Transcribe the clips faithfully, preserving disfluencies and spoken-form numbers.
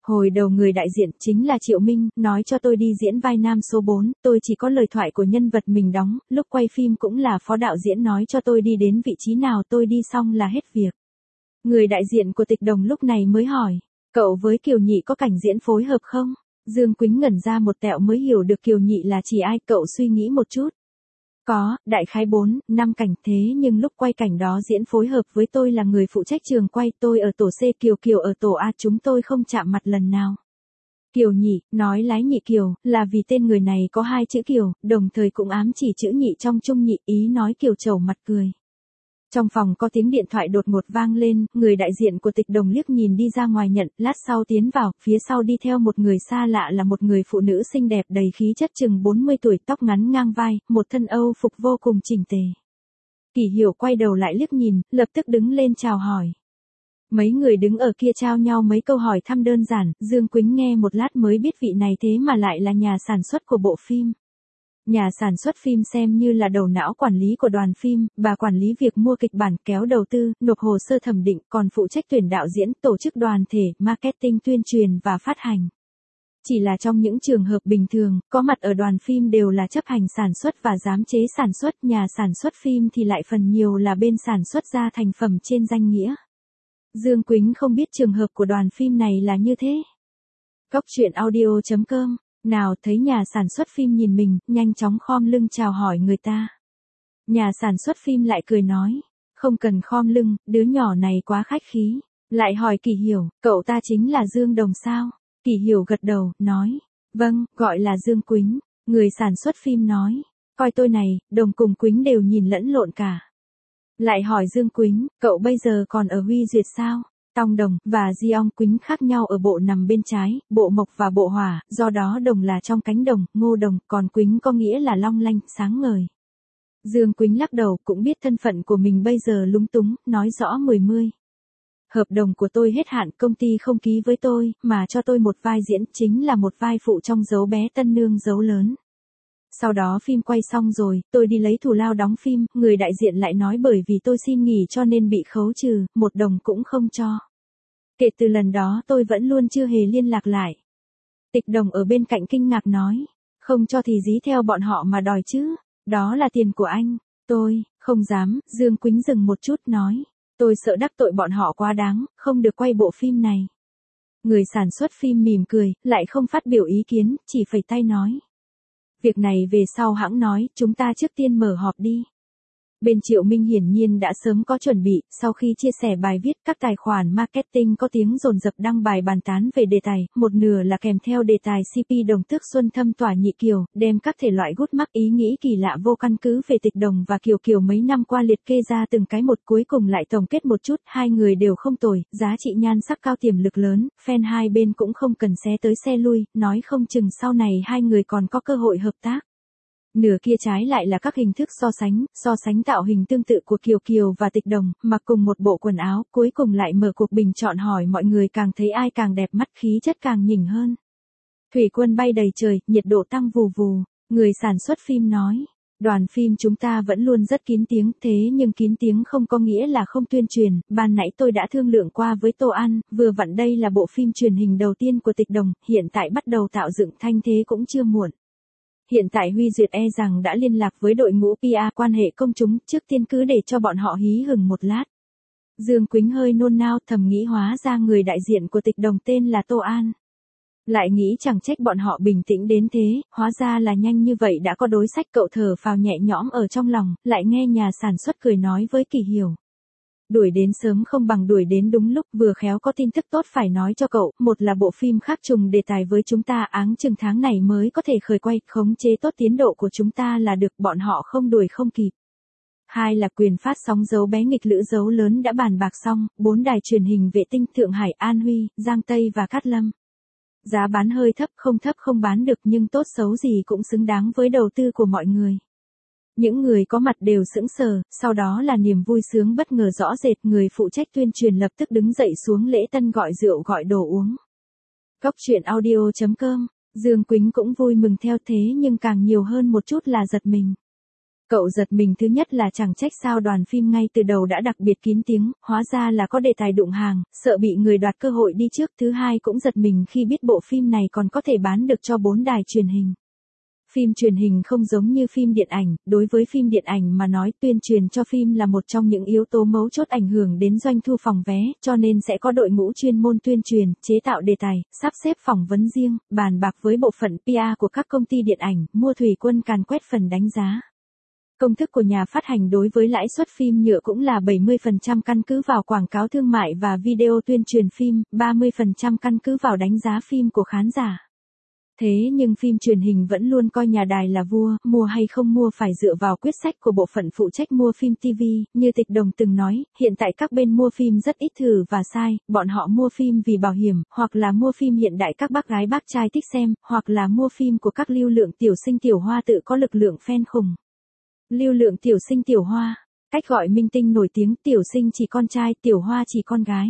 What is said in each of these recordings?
Hồi đầu người đại diện chính là Triệu Minh, nói cho tôi đi diễn vai nam số bốn, tôi chỉ có lời thoại của nhân vật mình đóng, lúc quay phim cũng là phó đạo diễn nói cho tôi đi đến vị trí nào tôi đi xong là hết việc. Người đại diện của Tịch Đồng lúc này mới hỏi, cậu với Kiều Nhị có cảnh diễn phối hợp không? Dương Quýnh ngẩn ra một tẹo mới hiểu được Kiều Nhị là chỉ ai, cậu suy nghĩ một chút. Có, đại khái bốn, năm cảnh, thế nhưng lúc quay cảnh đó diễn phối hợp với tôi là người phụ trách trường quay, tôi ở tổ C, Kiều Kiều ở tổ A, chúng tôi không chạm mặt lần nào. Kiều Nhị, nói lái Nhị Kiều, là vì tên người này có hai chữ Kiều, đồng thời cũng ám chỉ chữ Nhị trong Trung Nhị, ý nói Kiều trầu mặt cười. Trong phòng có tiếng điện thoại đột ngột vang lên, người đại diện của Tịch Đồng liếc nhìn đi ra ngoài nhận, lát sau tiến vào, phía sau đi theo một người xa lạ là một người phụ nữ xinh đẹp đầy khí chất chừng bốn mươi tuổi, tóc ngắn ngang vai, một thân Âu phục vô cùng chỉnh tề. Kỷ Hiểu quay đầu lại liếc nhìn, lập tức đứng lên chào hỏi. Mấy người đứng ở kia trao nhau mấy câu hỏi thăm đơn giản, Dương Quýnh nghe một lát mới biết vị này thế mà lại là nhà sản xuất của bộ phim. Nhà sản xuất phim xem như là đầu não quản lý của đoàn phim, bà quản lý việc mua kịch bản, kéo đầu tư, nộp hồ sơ thẩm định, còn phụ trách tuyển đạo diễn, tổ chức đoàn thể, marketing, tuyên truyền và phát hành. Chỉ là trong những trường hợp bình thường, có mặt ở đoàn phim đều là chấp hành sản xuất và giám chế sản xuất, nhà sản xuất phim thì lại phần nhiều là bên sản xuất ra thành phẩm trên danh nghĩa. Dương Quýnh không biết trường hợp của đoàn phim này là như thế. Cóc truyện audio chấm com. Nào thấy nhà sản xuất phim nhìn mình, nhanh chóng khom lưng chào hỏi người ta. Nhà sản xuất phim lại cười nói, không cần khom lưng, đứa nhỏ này quá khách khí. Lại hỏi Kỷ Hiểu, cậu ta chính là Dương Đồng sao? Kỷ Hiểu gật đầu, nói, vâng, gọi là Dương Quýnh. Người sản xuất phim nói, coi tôi này, Đồng cùng Quýnh đều nhìn lẫn lộn cả. Lại hỏi Dương Quýnh, cậu bây giờ còn ở Huy Duyệt sao? Tòng Đồng và Di Ong Quýnh khác nhau ở bộ nằm bên trái, bộ Mộc và bộ Hỏa, do đó Đồng là trong cánh đồng, Ngô Đồng, còn Quýnh có nghĩa là long lanh, sáng ngời. Dương Quýnh lắc đầu, cũng biết thân phận của mình bây giờ lúng túng, nói rõ mười mươi. Hợp đồng của tôi hết hạn, công ty không ký với tôi, mà cho tôi một vai diễn, chính là một vai phụ trong Dấu Bé Tân Nương Dấu Lớn. Sau đó phim quay xong rồi, tôi đi lấy thù lao đóng phim, người đại diện lại nói bởi vì tôi xin nghỉ cho nên bị khấu trừ, một đồng cũng không cho. Kể từ lần đó tôi vẫn luôn chưa hề liên lạc lại. Tịch Đồng ở bên cạnh kinh ngạc nói, không cho thì dí theo bọn họ mà đòi chứ, đó là tiền của anh. Tôi, không dám, Dương Quýnh dừng một chút nói, tôi sợ đắc tội bọn họ quá đáng, không được quay bộ phim này. Người sản xuất phim mỉm cười, lại không phát biểu ý kiến, chỉ phẩy tay nói. Việc này về sau hãng nói, chúng ta trước tiên mở họp đi. Bên Triệu Minh hiển nhiên đã sớm có chuẩn bị, sau khi chia sẻ bài viết, các tài khoản marketing có tiếng dồn dập đăng bài bàn tán về đề tài, một nửa là kèm theo đề tài xê pê Đồng Tước Xuân Thâm Tỏa Nhị Kiều, đem các thể loại gút mắc ý nghĩ kỳ lạ vô căn cứ về Tịch Đồng và Kiều Kiều mấy năm qua liệt kê ra từng cái một, cuối cùng lại tổng kết một chút, hai người đều không tồi, giá trị nhan sắc cao, tiềm lực lớn, fan hai bên cũng không cần xé tới xe lui, nói không chừng sau này hai người còn có cơ hội hợp tác. Nửa kia trái lại là các hình thức so sánh, so sánh tạo hình tương tự của Kiều Kiều và Tịch Đồng, mặc cùng một bộ quần áo, cuối cùng lại mở cuộc bình chọn hỏi mọi người càng thấy ai càng đẹp mắt, khí chất càng nhỉnh hơn. Thủy quân bay đầy trời, nhiệt độ tăng vù vù, người sản xuất phim nói, đoàn phim chúng ta vẫn luôn rất kín tiếng, thế nhưng kín tiếng không có nghĩa là không tuyên truyền, ban nãy tôi đã thương lượng qua với Tô An, vừa vặn đây là bộ phim truyền hình đầu tiên của Tịch Đồng, hiện tại bắt đầu tạo dựng thanh thế cũng chưa muộn. Hiện tại Huy Duyệt e rằng đã liên lạc với đội ngũ pê e quan hệ công chúng, trước tiên cứ để cho bọn họ hí hửng một lát. Dương Quýnh hơi nôn nao, thầm nghĩ hóa ra người đại diện của Tịch Đồng tên là Tô An. Lại nghĩ chẳng trách bọn họ bình tĩnh đến thế, hóa ra là nhanh như vậy đã có đối sách, cậu thở phào nhẹ nhõm ở trong lòng, lại nghe nhà sản xuất cười nói với Kỷ Hiểu. Đuổi đến sớm không bằng đuổi đến đúng lúc, vừa khéo có tin tức tốt phải nói cho cậu, một là bộ phim khác trùng đề tài với chúng ta, áng chừng tháng này mới có thể khởi quay, khống chế tốt tiến độ của chúng ta là được, bọn họ không đuổi không kịp. Hai là quyền phát sóng Dấu Bé Nghịch Lữ Dấu Lớn đã bàn bạc xong, bốn đài truyền hình vệ tinh Thượng Hải, An Huy, Giang Tây và Cát Lâm. Giá bán hơi thấp, không thấp không bán được nhưng tốt xấu gì cũng xứng đáng với đầu tư của mọi người. Những người có mặt đều sững sờ, sau đó là niềm vui sướng bất ngờ rõ rệt, người phụ trách tuyên truyền lập tức đứng dậy xuống lễ tân gọi rượu gọi đồ uống. Cóc truyện audio chấm com, Dương Quýnh cũng vui mừng theo thế nhưng càng nhiều hơn một chút là giật mình. Cậu giật mình thứ nhất là chẳng trách sao đoàn phim ngay từ đầu đã đặc biệt kín tiếng, hóa ra là có đề tài đụng hàng, sợ bị người đoạt cơ hội đi trước. Thứ hai cũng giật mình khi biết bộ phim này còn có thể bán được cho bốn đài truyền hình. Phim truyền hình không giống như phim điện ảnh, đối với phim điện ảnh mà nói tuyên truyền cho phim là một trong những yếu tố mấu chốt ảnh hưởng đến doanh thu phòng vé, cho nên sẽ có đội ngũ chuyên môn tuyên truyền, chế tạo đề tài, sắp xếp phỏng vấn riêng, bàn bạc với bộ phận pê e của các công ty điện ảnh, mua thủy quân càn quét phần đánh giá. Công thức của nhà phát hành đối với lãi suất phim nhựa cũng là bảy mươi phần trăm căn cứ vào quảng cáo thương mại và video tuyên truyền phim, ba mươi phần trăm căn cứ vào đánh giá phim của khán giả. Thế nhưng phim truyền hình vẫn luôn coi nhà đài là vua, mua hay không mua phải dựa vào quyết sách của bộ phận phụ trách mua phim ti vi, như Tịch Đồng từng nói, hiện tại các bên mua phim rất ít thử và sai, bọn họ mua phim vì bảo hiểm, hoặc là mua phim hiện đại các bác gái bác trai thích xem, hoặc là mua phim của các lưu lượng tiểu sinh tiểu hoa tự có lực lượng fan khủng. Lưu lượng tiểu sinh tiểu hoa, cách gọi minh tinh nổi tiếng, tiểu sinh chỉ con trai, tiểu hoa chỉ con gái.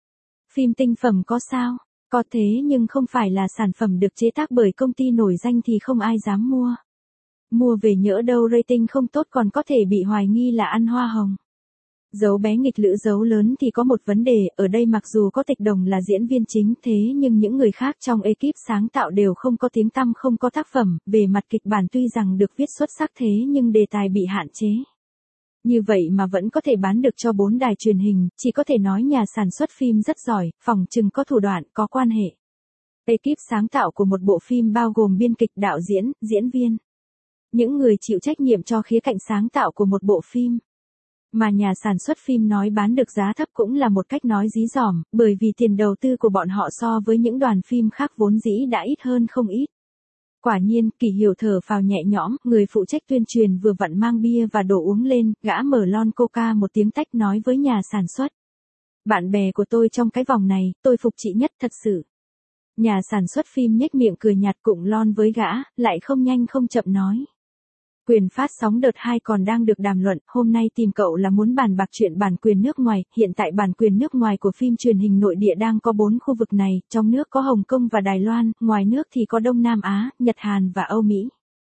Phim tinh phẩm có sao? Có thế nhưng không phải là sản phẩm được chế tác bởi công ty nổi danh thì không ai dám mua. Mua về nhỡ đâu rating không tốt còn có thể bị hoài nghi là ăn hoa hồng. Dấu bé nghịch lữ dấu lớn thì có một vấn đề, ở đây mặc dù có Tịch Đồng là diễn viên chính thế nhưng những người khác trong ekip sáng tạo đều không có tiếng tăm không có tác phẩm, về mặt kịch bản tuy rằng được viết xuất sắc thế nhưng đề tài bị hạn chế. Như vậy mà vẫn có thể bán được cho bốn đài truyền hình, chỉ có thể nói nhà sản xuất phim rất giỏi, phỏng chừng có thủ đoạn, có quan hệ. Ekip sáng tạo của một bộ phim bao gồm biên kịch, đạo diễn, diễn viên. Những người chịu trách nhiệm cho khía cạnh sáng tạo của một bộ phim. Mà nhà sản xuất phim nói bán được giá thấp cũng là một cách nói dí dỏm, bởi vì tiền đầu tư của bọn họ so với những đoàn phim khác vốn dĩ đã ít hơn không ít. Quả nhiên, Kỳ Hiểu thở phào nhẹ nhõm, người phụ trách tuyên truyền vừa vặn mang bia và đồ uống lên, gã mở lon coca một tiếng tách nói với nhà sản xuất. Bạn bè của tôi trong cái vòng này, tôi phục chị nhất thật sự. Nhà sản xuất phim nhếch miệng cười nhạt cụng lon với gã, lại không nhanh không chậm nói. Quyền phát sóng đợt hai còn đang được đàm luận, hôm nay tìm cậu là muốn bàn bạc chuyện bản quyền nước ngoài, hiện tại bản quyền nước ngoài của phim truyền hình nội địa đang có bốn khu vực này, trong nước có Hồng Kông và Đài Loan, ngoài nước thì có Đông Nam Á, Nhật Hàn và Âu Mỹ.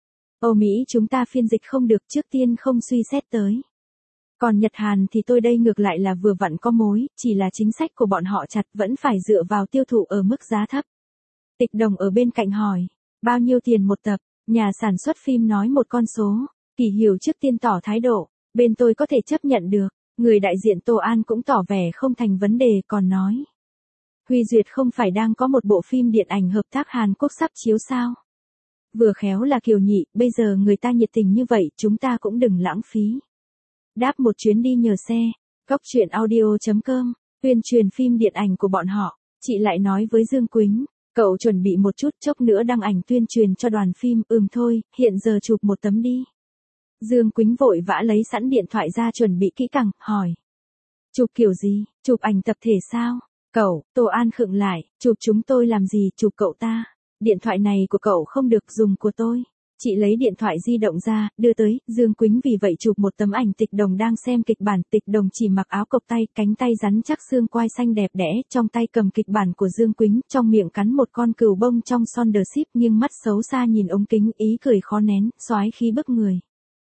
Âu Mỹ chúng ta phiên dịch không được, trước tiên không suy xét tới. Còn Nhật Hàn thì tôi đây ngược lại là vừa vặn có mối, chỉ là chính sách của bọn họ chặt vẫn phải dựa vào tiêu thụ ở mức giá thấp. Tịch Đồng ở bên cạnh hỏi, bao nhiêu tiền một tập? Nhà sản xuất phim nói một con số, Kỳ Hiểu trước tiên tỏ thái độ, bên tôi có thể chấp nhận được, người đại diện Tô An cũng tỏ vẻ không thành vấn đề còn nói. Huy Duyệt không phải đang có một bộ phim điện ảnh hợp tác Hàn Quốc sắp chiếu sao? Vừa khéo là Kiều Nhị, bây giờ người ta nhiệt tình như vậy chúng ta cũng đừng lãng phí. Đáp một chuyến đi nhờ xe, góc chuyện audio chấm com, tuyên truyền phim điện ảnh của bọn họ, chị lại nói với Dương Quýnh. Cậu chuẩn bị một chút chốc nữa đăng ảnh tuyên truyền cho đoàn phim, ừm thôi, hiện giờ chụp một tấm đi. Dương Quýnh vội vã lấy sẵn điện thoại ra chuẩn bị kỹ càng, hỏi. Chụp kiểu gì, chụp ảnh tập thể sao? Cậu, Tô An khựng lại, chụp chúng tôi làm gì, chụp cậu ta. Điện thoại này của cậu không được dùng của tôi. Chị lấy điện thoại di động ra, đưa tới, Dương Quýnh vì vậy chụp một tấm ảnh Tịch Đồng đang xem kịch bản, Tịch Đồng chỉ mặc áo cộc tay, cánh tay rắn chắc xương quai xanh đẹp đẽ, trong tay cầm kịch bản của Dương Quýnh, trong miệng cắn một con cừu bông trong son đờ ship, nghiêng mắt xấu xa nhìn ống kính, ý cười khó nén, soái khí bức người.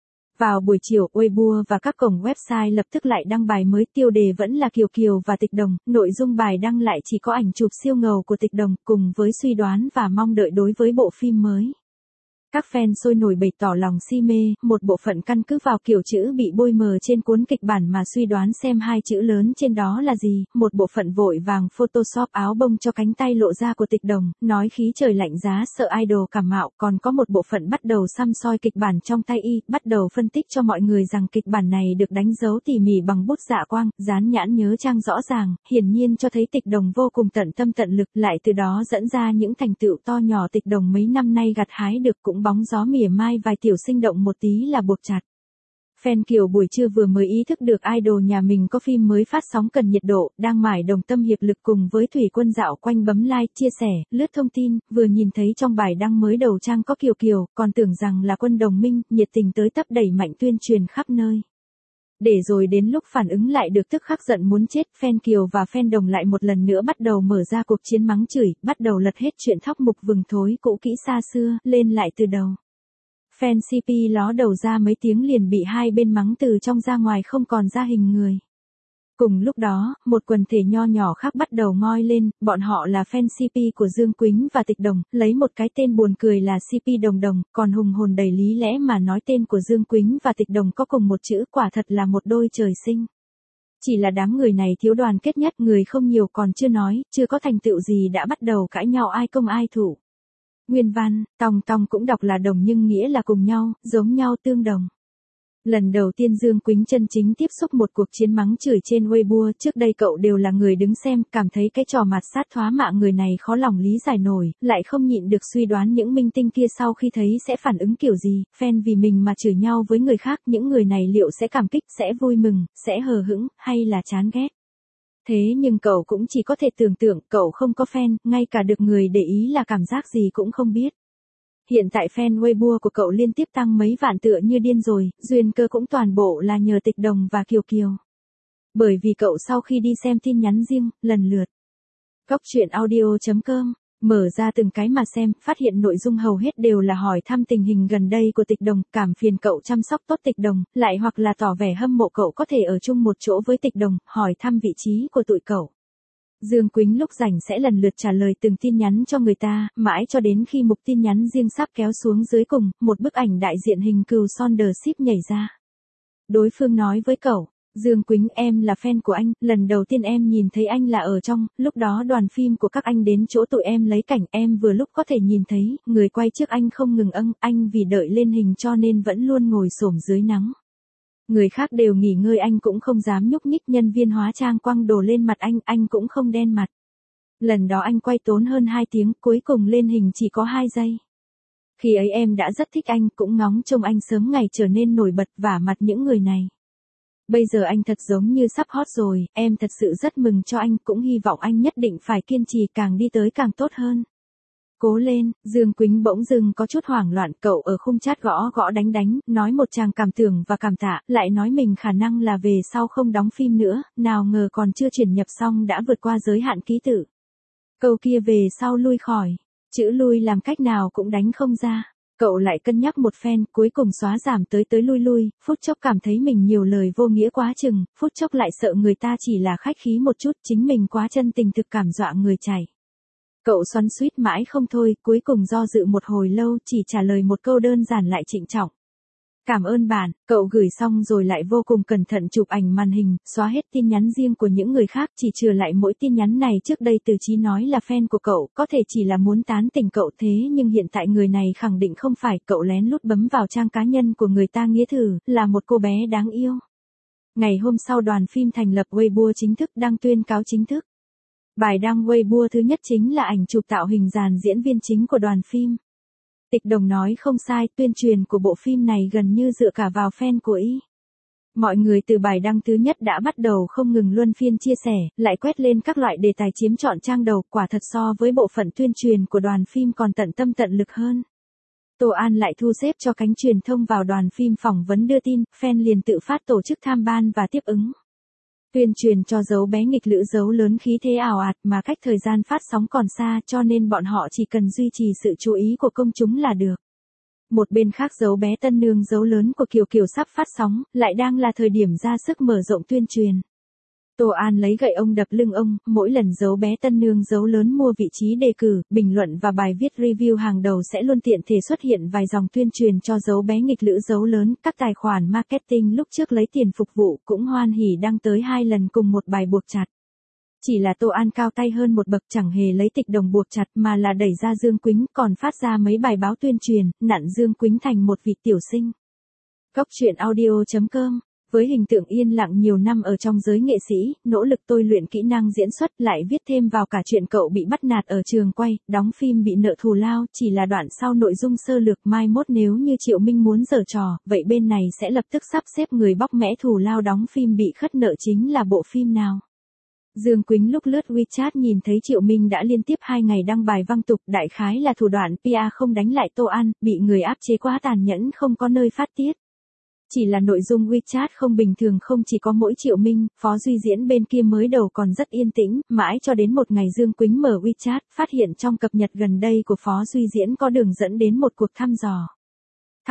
Vào buổi chiều, Weibo và các cổng website lập tức lại đăng bài mới, tiêu đề vẫn là Kiều Kiều và Tịch Đồng, nội dung bài đăng lại chỉ có ảnh chụp siêu ngầu của Tịch Đồng, cùng với suy đoán và mong đợi đối với bộ phim mới. Các fan sôi nổi bày tỏ lòng si mê, một bộ phận căn cứ vào kiểu chữ bị bôi mờ trên cuốn kịch bản mà suy đoán xem hai chữ lớn trên đó là gì, một bộ phận vội vàng photoshop áo bông cho cánh tay lộ ra của Tịch Đồng, nói khí trời lạnh giá sợ idol cảm mạo, còn có một bộ phận bắt đầu săm soi kịch bản trong tay y, bắt đầu phân tích cho mọi người rằng kịch bản này được đánh dấu tỉ mỉ bằng bút dạ quang, dán nhãn nhớ trang rõ ràng, hiển nhiên cho thấy Tịch Đồng vô cùng tận tâm tận lực, lại từ đó dẫn ra những thành tựu to nhỏ Tịch Đồng mấy năm nay gặt hái được cũng bóng gió mỉa mai vài tiểu sinh động một tí là buộc chặt. Fan Kiều buổi trưa vừa mới ý thức được idol nhà mình có phim mới phát sóng cần nhiệt độ, đang mải đồng tâm hiệp lực cùng với Thủy Quân dạo quanh bấm like, chia sẻ, lướt thông tin, vừa nhìn thấy trong bài đăng mới đầu trang có Kiều Kiều, còn tưởng rằng là Quân đồng minh, nhiệt tình tới tấp đẩy mạnh tuyên truyền khắp nơi. Để rồi đến lúc phản ứng lại được tức khắc giận muốn chết, fan Kiều và fan Đồng lại một lần nữa bắt đầu mở ra cuộc chiến mắng chửi, bắt đầu lật hết chuyện thóc mục vừng thối cũ kỹ xa xưa, lên lại từ đầu. Fan xê pê ló đầu ra mấy tiếng liền bị hai bên mắng từ trong ra ngoài không còn ra hình người. Cùng lúc đó, một quần thể nho nhỏ khác bắt đầu ngoi lên, bọn họ là fan xê pê của Dương Quýnh và Tịch Đồng, lấy một cái tên buồn cười là xê pê Đồng Đồng, còn hùng hồn đầy lý lẽ mà nói tên của Dương Quýnh và Tịch Đồng có cùng một chữ, quả thật là một đôi trời sinh. Chỉ là đám người này thiếu đoàn kết nhất, người không nhiều còn chưa nói, chưa có thành tựu gì đã bắt đầu cãi nhau ai công ai thủ. Nguyên văn, Tòng Tòng cũng đọc là đồng nhưng nghĩa là cùng nhau, giống nhau tương đồng. Lần đầu tiên Dương Quýnh chân chính tiếp xúc một cuộc chiến mắng chửi trên Weibo, trước đây cậu đều là người đứng xem, cảm thấy cái trò mặt sát thoá mạ người này khó lòng lý giải nổi, lại không nhịn được suy đoán những minh tinh kia sau khi thấy sẽ phản ứng kiểu gì, fan vì mình mà chửi nhau với người khác, những người này liệu sẽ cảm kích, sẽ vui mừng, sẽ hờ hững, hay là chán ghét. Thế nhưng cậu cũng chỉ có thể tưởng tượng, cậu không có fan, ngay cả được người để ý là cảm giác gì cũng không biết. Hiện tại fan Weibo của cậu liên tiếp tăng mấy vạn tựa như điên rồi, duyên cơ cũng toàn bộ là nhờ Tịch Đồng và Kiều Kiều. Bởi vì cậu sau khi đi xem tin nhắn riêng, lần lượt. Cóc truyện audio chấm com, mở ra từng cái mà xem, phát hiện nội dung hầu hết đều là hỏi thăm tình hình gần đây của Tịch Đồng, cảm phiền cậu chăm sóc tốt Tịch Đồng, lại hoặc là tỏ vẻ hâm mộ cậu có thể ở chung một chỗ với Tịch Đồng, hỏi thăm vị trí của tụi cậu. Dương Quýnh lúc rảnh sẽ lần lượt trả lời từng tin nhắn cho người ta, mãi cho đến khi mục tin nhắn riêng sắp kéo xuống dưới cùng, một bức ảnh đại diện hình cừu Sondership nhảy ra. Đối phương nói với cậu, Dương Quýnh em là fan của anh, lần đầu tiên em nhìn thấy anh là ở trong, lúc đó đoàn phim của các anh đến chỗ tụi em lấy cảnh, em vừa lúc có thể nhìn thấy, người quay trước anh không ngừng âng, anh vì đợi lên hình cho nên vẫn luôn ngồi xổm dưới nắng. Người khác đều nghỉ ngơi anh cũng không dám nhúc nhích, nhân viên hóa trang quăng đồ lên mặt anh, anh cũng không đen mặt. Lần đó anh quay tốn hơn hai tiếng, cuối cùng lên hình chỉ có hai giây. Khi ấy em đã rất thích anh, cũng ngóng trông anh sớm ngày trở nên nổi bật vả mặt những người này. Bây giờ anh thật giống như sắp hot rồi, em thật sự rất mừng cho anh, cũng hy vọng anh nhất định phải kiên trì, càng đi tới càng tốt hơn. Cố lên, Dương Quýnh bỗng dưng có chút hoảng loạn, cậu ở khung chat gõ gõ đánh đánh, nói một tràng cảm tưởng và cảm tạ, lại nói mình khả năng là về sau không đóng phim nữa, nào ngờ còn chưa chuyển nhập xong đã vượt qua giới hạn ký tự. Câu kia về sau lui khỏi, chữ lui làm cách nào cũng đánh không ra. Cậu lại cân nhắc một phen, cuối cùng xóa giảm tới tới lui lui, phút chốc cảm thấy mình nhiều lời vô nghĩa quá chừng, phút chốc lại sợ người ta chỉ là khách khí một chút, chính mình quá chân tình thực cảm dọa người chảy. Cậu xoắn xuýt mãi không thôi, cuối cùng do dự một hồi lâu, chỉ trả lời một câu đơn giản lại trịnh trọng. Cảm ơn bạn, cậu gửi xong rồi lại vô cùng cẩn thận chụp ảnh màn hình, xóa hết tin nhắn riêng của những người khác, chỉ chừa lại mỗi tin nhắn này trước đây Từ Chí nói là fan của cậu, có thể chỉ là muốn tán tỉnh cậu thế nhưng hiện tại người này khẳng định không phải, cậu lén lút bấm vào trang cá nhân của người ta nghĩa thử, là một cô bé đáng yêu. Ngày hôm sau đoàn phim thành lập Weibo chính thức đăng tuyên cáo chính thức. Bài đăng Weibo thứ nhất chính là ảnh chụp tạo hình dàn diễn viên chính của đoàn phim. Tịch Đồng nói không sai, tuyên truyền của bộ phim này gần như dựa cả vào fan của y. Mọi người từ bài đăng thứ nhất đã bắt đầu không ngừng luân phiên chia sẻ, lại quét lên các loại đề tài chiếm trọn trang đầu, quả thật so với bộ phận tuyên truyền của đoàn phim còn tận tâm tận lực hơn. Tô An lại thu xếp cho cánh truyền thông vào đoàn phim phỏng vấn đưa tin, fan liền tự phát tổ chức tham ban và tiếp ứng. Tuyên truyền cho dấu bé nghịch lữ dấu lớn khí thế ảo ạt mà cách thời gian phát sóng còn xa cho nên bọn họ chỉ cần duy trì sự chú ý của công chúng là được. Một bên khác dấu bé tân nương dấu lớn của Kiều Kiều sắp phát sóng, lại đang là thời điểm ra sức mở rộng tuyên truyền. Tô An lấy gậy ông đập lưng ông, mỗi lần dấu bé tân nương dấu lớn mua vị trí đề cử, bình luận và bài viết review hàng đầu sẽ luôn tiện thể xuất hiện vài dòng tuyên truyền cho dấu bé nghịch lữ dấu lớn, các tài khoản marketing lúc trước lấy tiền phục vụ cũng hoan hỉ đăng tới hai lần cùng một bài buộc chặt. Chỉ là Tô An cao tay hơn một bậc, chẳng hề lấy Tịch Đồng buộc chặt mà là đẩy ra Dương Quýnh, còn phát ra mấy bài báo tuyên truyền, nặn Dương Quýnh thành một vị tiểu sinh. Cóc truyện audio chấm com. Với hình tượng yên lặng nhiều năm ở trong giới nghệ sĩ, nỗ lực tôi luyện kỹ năng diễn xuất, lại viết thêm vào cả chuyện cậu bị bắt nạt ở trường quay, đóng phim bị nợ thù lao, chỉ là đoạn sau nội dung sơ lược, mai mốt nếu như Triệu Minh muốn giở trò, vậy bên này sẽ lập tức sắp xếp người bóc mẽ thù lao đóng phim bị khất nợ chính là bộ phim nào. Dương Quýnh lúc lướt WeChat nhìn thấy Triệu Minh đã liên tiếp hai ngày đăng bài văng tục, đại khái là thủ đoạn pê e không đánh lại Tô An, bị người áp chế quá tàn nhẫn không có nơi phát tiết. Chỉ là nội dung WeChat không bình thường, không chỉ có mỗi Triệu Minh, Phó Duy Diễn bên kia mới đầu còn rất yên tĩnh, mãi cho đến một ngày Dương Quýnh mở WeChat, phát hiện trong cập nhật gần đây của Phó Duy Diễn có đường dẫn đến một cuộc thăm dò.